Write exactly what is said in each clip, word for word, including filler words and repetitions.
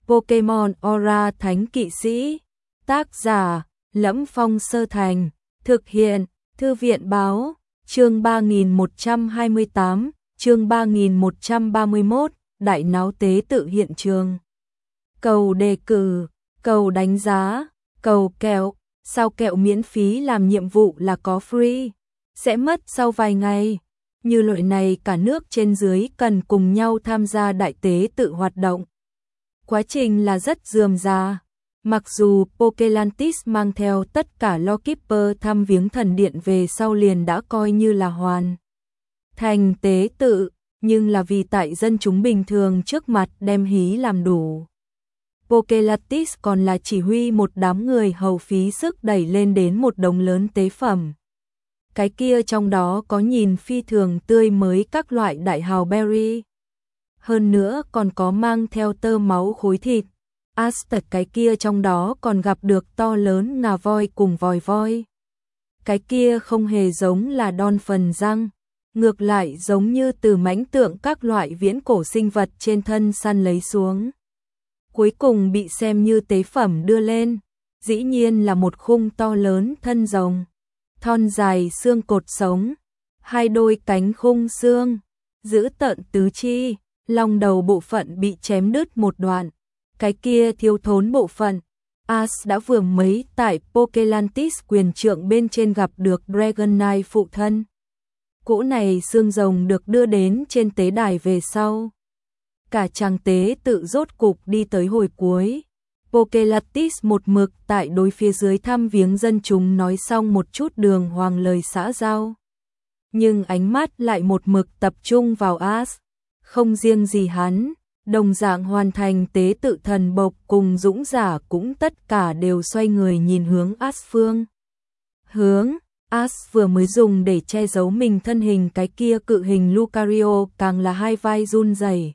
Pokemon Aura Thánh Kỵ Sĩ. Tác giả: Lẫm Phong Sơ Thành. Thực hiện: Thư viện báo. Chương ba nghìn một trăm hai mươi tám, chương ba nghìn một trăm ba mươi mốt, đại náo tế tự hiện trường. Cầu đề cử, cầu đánh giá, cầu kẹo, sao kẹo miễn phí làm nhiệm vụ là có free, sẽ mất sau vài ngày. Như loại này cả nước trên dưới cần cùng nhau tham gia đại tế tự hoạt động. Quá trình là rất rườm rà. Mặc dù Pokelantis mang theo tất cả Lawkeeper thăm viếng thần điện về sau liền đã coi như là hoàn thành tế tự, nhưng là vì tại dân chúng bình thường trước mặt đem hí làm đủ. Pokelantis còn là chỉ huy một đám người hầu phí sức đẩy lên đến một đống lớn tế phẩm. Cái kia trong đó có nhìn phi thường tươi mới các loại đại hào berry. Hơn nữa còn có mang theo tơ máu khối thịt. Aztec cái kia trong đó còn gặp được to lớn ngà voi cùng vòi voi. Cái kia không hề giống là đon phần răng, ngược lại giống như từ mãnh tượng các loại viễn cổ sinh vật trên thân săn lấy xuống. Cuối cùng bị xem như tế phẩm đưa lên, dĩ nhiên là một khung to lớn thân rồng, thon dài xương cột sống, hai đôi cánh khung xương, giữ tợn tứ chi, lòng đầu bộ phận bị chém đứt một đoạn. Cái kia thiếu thốn bộ phận, Ash đã vừa mới tại Pokelantis quyền trượng bên trên gặp được Dragonite phụ thân. Cỗ này xương rồng được đưa đến trên tế đài về sau. Cả chàng tế tự rốt cục đi tới hồi cuối. Pokelantis một mực tại đối phía dưới thăm viếng dân chúng nói xong một chút đường hoàng lời xã giao. Nhưng ánh mắt lại một mực tập trung vào Ash, không riêng gì hắn. Đồng dạng hoàn thành tế tự thần bộc cùng dũng giả cũng tất cả đều xoay người nhìn hướng Ash phương. Hướng, Ash vừa mới dùng để che giấu mình thân hình cái kia cự hình Lucario càng là hai vai run rẩy,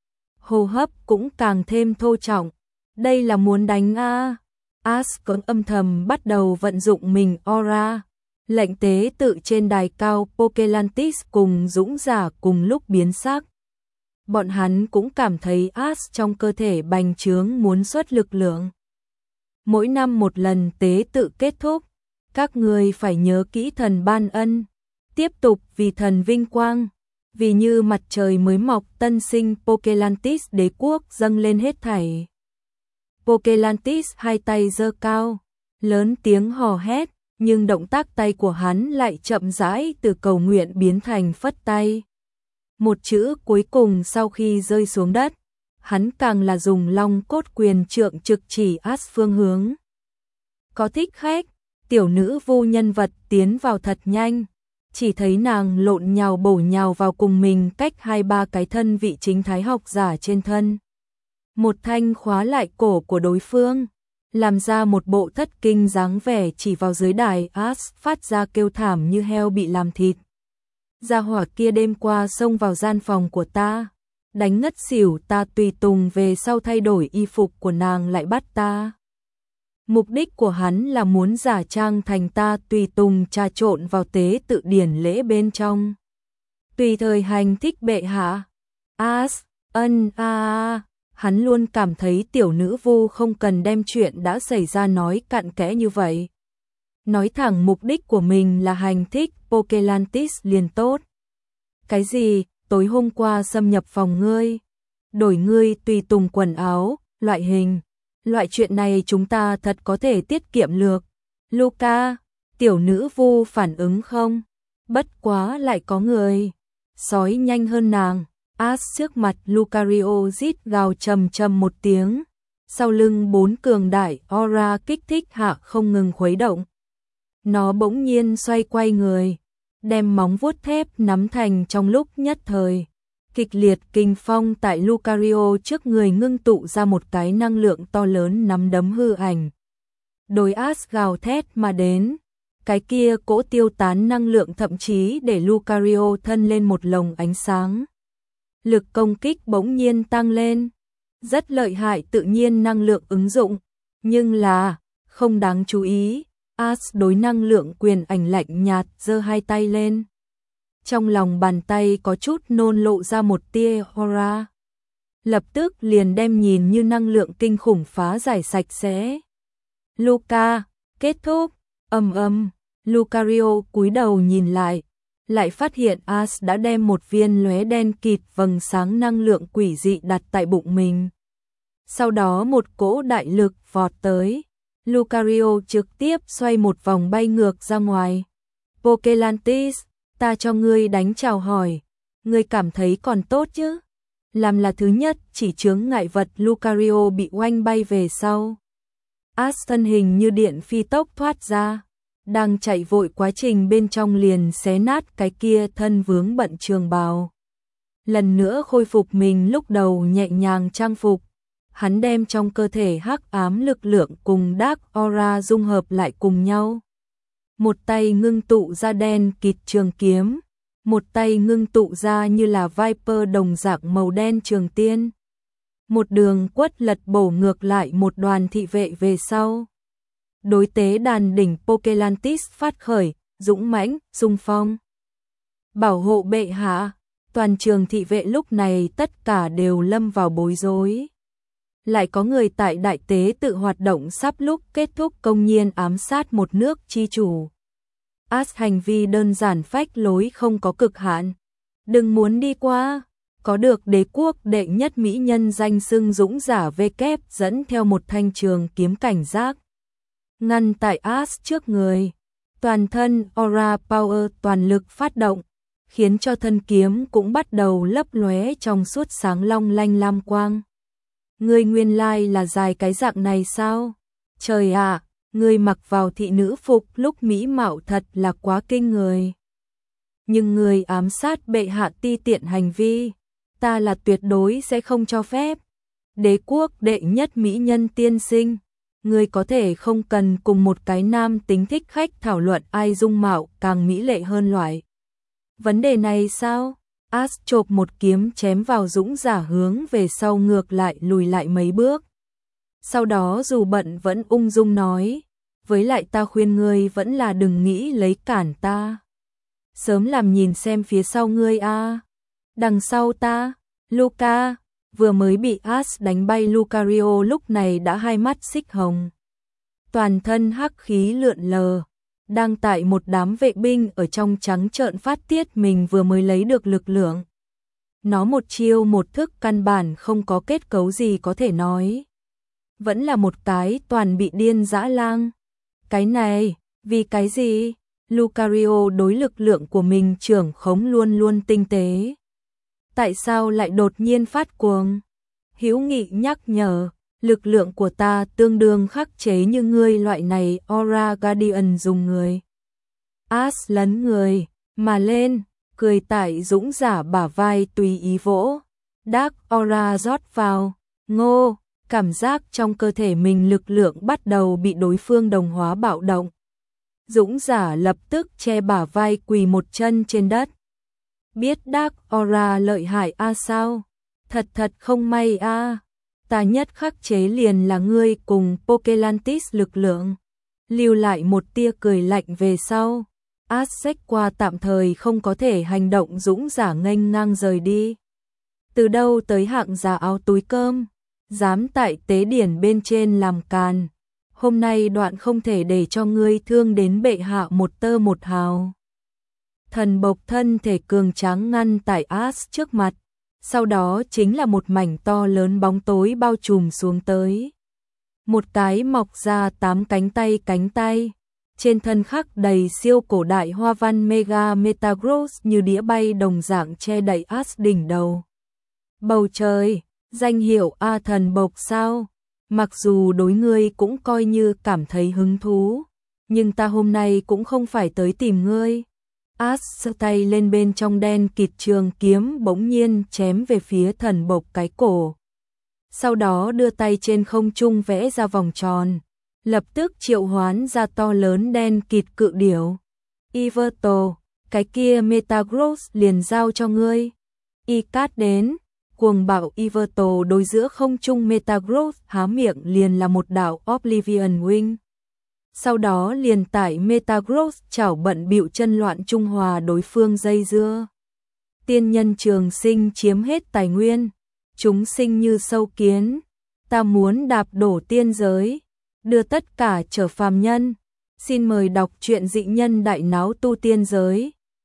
hô hấp cũng càng thêm thô trọng. Đây là muốn đánh a à. Ash cũng âm thầm bắt đầu vận dụng mình aura. Lệnh tế tự trên đài cao Pokelantis cùng dũng giả cùng lúc biến sắc. Bọn hắn cũng cảm thấy Ash trong cơ thể bành trướng muốn xuất lực lượng. Mỗi năm một lần tế tự kết thúc, các người phải nhớ kỹ thần ban ân, tiếp tục vì thần vinh quang, vì như mặt trời mới mọc tân sinh Pokelantis đế quốc dâng lên hết thảy. Pokelantis hai tay giơ cao, lớn tiếng hò hét, nhưng động tác tay của hắn lại chậm rãi từ cầu nguyện biến thành phất tay. Một chữ cuối cùng sau khi rơi xuống đất, hắn càng là dùng long cốt quyền trượng trực chỉ Ash phương hướng. Có thích khách, tiểu nữ vu nhân vật tiến vào thật nhanh, chỉ thấy nàng lộn nhào bổ nhào vào cùng mình cách hai ba cái thân vị chính thái học giả trên thân. Một thanh khóa lại cổ của đối phương, làm ra một bộ thất kinh dáng vẻ chỉ vào dưới đài. Ash phát ra kêu thảm như heo bị làm thịt. Gia hỏa kia đêm qua xông vào gian phòng của ta, đánh ngất xỉu ta tùy tùng về sau thay đổi y phục của nàng lại bắt ta. Mục đích của hắn là muốn giả trang thành ta tùy tùng trà trộn vào tế tự điển lễ bên trong. Tùy thời hành thích bệ hạ. Ash, ân a a, hắn luôn cảm thấy tiểu nữ vu không cần đem chuyện đã xảy ra nói cặn kẽ như vậy. Nói thẳng mục đích của mình là hành thích Pokelantis liền tốt. Cái gì, tối hôm qua xâm nhập phòng ngươi, đổi ngươi tùy tùng quần áo, loại hình. Loại chuyện này chúng ta thật có thể tiết kiệm lược. Luca, tiểu nữ vu phản ứng không? Bất quá lại có người sói nhanh hơn nàng. Ash trước mặt Lucario rít gào trầm trầm một tiếng. Sau lưng bốn cường đại aura kích thích hạ không ngừng khuấy động. Nó bỗng nhiên xoay quay người, đem móng vuốt thép nắm thành trong lúc nhất thời. Kịch liệt kinh phong tại Lucario trước người ngưng tụ ra một cái năng lượng to lớn nắm đấm hư ảnh. Đối Ash gào thét mà đến, cái kia cỗ tiêu tán năng lượng thậm chí để Lucario thân lên một lồng ánh sáng. Lực công kích bỗng nhiên tăng lên, rất lợi hại tự nhiên năng lượng ứng dụng, nhưng là không đáng chú ý. Ash đối năng lượng quyền ảnh lạnh nhạt giơ hai tay lên. Trong lòng bàn tay có chút nôn lộ ra một tia aura. lập tức liền đem nhìn như năng lượng kinh khủng phá giải sạch sẽ. Luca, kết thúc, ầm ầm, Lucario cúi đầu nhìn lại, lại phát hiện Ash đã đem một viên lóe đen kịt vầng sáng năng lượng quỷ dị đặt tại bụng mình. Sau đó một cỗ đại lực vọt tới, Lucario trực tiếp xoay một vòng bay ngược ra ngoài. Pokelantis, ta cho ngươi đánh chào hỏi, ngươi cảm thấy còn tốt chứ? Làm là thứ nhất chỉ chướng ngại vật, Lucario bị oanh bay về sau. Ash thân hình như điện phi tốc thoát ra, đang chạy vội quá trình bên trong liền xé nát cái kia thân vướng bận trường bào. Lần nữa khôi phục mình lúc đầu nhẹ nhàng trang phục, hắn đem trong cơ thể hắc ám lực lượng cùng Dark Aura dung hợp lại cùng nhau. Một tay ngưng tụ ra đen kịt trường kiếm, một tay ngưng tụ ra như là Viper đồng dạng màu đen trường tiên. Một đường quất lật bổ ngược lại một đoàn thị vệ về sau. Đối tế đàn đỉnh Pokelantis phát khởi, dũng mãnh, xung phong. Bảo hộ bệ hạ, toàn trường thị vệ lúc này tất cả đều lâm vào bối rối. Lại có người tại đại tế tự hoạt động sắp lúc kết thúc công nhiên ám sát một nước chi chủ. Ash hành vi đơn giản phách lối không có cực hạn. Đừng muốn đi qua, có được đế quốc đệ nhất mỹ nhân danh xưng dũng giả V kép dẫn theo một thanh trường kiếm cảnh giác. Ngăn tại Ash trước người, toàn thân Aura Power toàn lực phát động, khiến cho thân kiếm cũng bắt đầu lấp lóe trong suốt sáng long lanh lam quang. Ngươi nguyên lai là dài cái dạng này sao? Trời ạ, à, ngươi mặc vào thị nữ phục lúc mỹ mạo thật là quá kinh người. Nhưng ngươi ám sát bệ hạ ti tiện hành vi, ta là tuyệt đối sẽ không cho phép. Đế quốc đệ nhất mỹ nhân tiên sinh, ngươi có thể không cần cùng một cái nam tính thích khách thảo luận ai dung mạo càng mỹ lệ hơn loại. Vấn đề này sao? Ash chộp một kiếm chém vào dũng giả hướng về sau ngược lại lùi lại mấy bước. Sau đó dù bận vẫn ung dung nói, với lại ta khuyên ngươi vẫn là đừng nghĩ lấy cản ta. Sớm làm nhìn xem phía sau ngươi a. À. Đằng sau ta, Luca, vừa mới bị Ash đánh bay Lucario lúc này đã hai mắt xích hồng. Toàn thân hắc khí lượn lờ, đang tại một đám vệ binh ở trong trắng trợn phát tiết mình vừa mới lấy được lực lượng. Nó một chiêu một thức căn bản không có kết cấu gì có thể nói. Vẫn là một cái toàn bị điên dã lang. Cái này, vì cái gì? Lucario đối lực lượng của mình trưởng khống luôn luôn tinh tế. Tại sao lại đột nhiên phát cuồng? Hữu Nghị nhắc nhở, lực lượng của ta tương đương khắc chế như ngươi loại này Aura Guardian dùng người. Ash lấn người, mà lên, cười tại dũng giả bả vai tùy ý vỗ. Dark Aura rót vào, ngô, cảm giác trong cơ thể mình lực lượng bắt đầu bị đối phương đồng hóa bạo động. Dũng giả lập tức che bả vai quỳ một chân trên đất. Biết Dark Aura lợi hại a à sao? Thật thật không may a. À. Ta nhất khắc chế liền là ngươi cùng Pokelantis lực lượng. Lưu lại một tia cười lạnh về sau. Ash xách qua tạm thời không có thể hành động dũng giả nghênh ngang rời đi. Từ đâu tới hạng giả áo túi cơm, dám tại tế điển bên trên làm càn. Hôm nay đoạn không thể để cho ngươi thương đến bệ hạ một tơ một hào. Thần bộc thân thể cường tráng ngăn tại Ash trước mặt. Sau đó chính là một mảnh to lớn bóng tối bao trùm xuống tới. Một cái mọc ra tám cánh tay cánh tay. Trên thân khắc đầy siêu cổ đại hoa văn Mega Metagross như đĩa bay đồng dạng che đậy Ash đỉnh đầu. Bầu trời, danh hiệu A thần bộc sao? Mặc dù đối ngươi cũng coi như cảm thấy hứng thú, nhưng ta hôm nay cũng không phải tới tìm ngươi. Ash giơ tay lên bên trong đen kịt trường kiếm bỗng nhiên chém về phía thần bộc cái cổ. Sau đó đưa tay trên không trung vẽ ra vòng tròn, lập tức triệu hoán ra to lớn đen kịt cự điểu. Iverto, cái kia Metagross liền giao cho ngươi. Icat đến, cuồng bạo Iverto đối giữa không trung Metagross há miệng liền là một đạo Oblivion Wing. Sau đó liền tải Metagross chảo bận bịu chân loạn trung hòa đối phương dây dưa. Tiên nhân trường sinh chiếm hết tài nguyên, chúng sinh như sâu kiến, ta muốn đạp đổ tiên giới, đưa tất cả trở phàm nhân. Xin mời đọc truyện Dị Nhân Đại Náo Tu Tiên Giới.